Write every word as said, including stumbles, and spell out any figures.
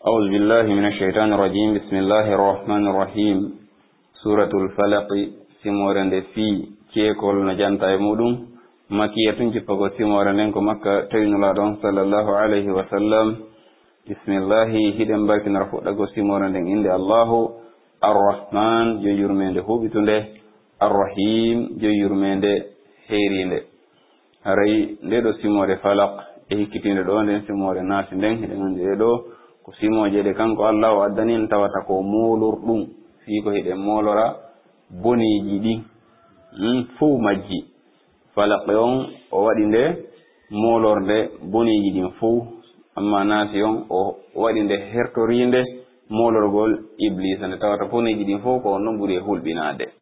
أعوذ بالله من الشيطان الرجيم بسم الله الرحمن الرحيم سورة الفلق سمورن في كيكول نجانتا يمودون مكية تنجفق سمورن لنكو مكة تين الله صلى الله عليه وسلم بسم الله هدن باك نرفو لكو سمورن لن عند الله الرحمن جو يرمين ده هوبتون ده الرحيم جو يرمين ده هيرين ده هرأي لدو سمور فلق إيه كتين دون دين سمور ناس دين هدن دو ko simo jede kanko Allah o addanin tawata ko molurdum fi ko hede molora boniji di mm fu majji falaq yon o wadi nde molorde boniji din fu amma nation o wadi nde hertorinde molorgol iblis ne tawata boniji din fu ko non buri hulbinade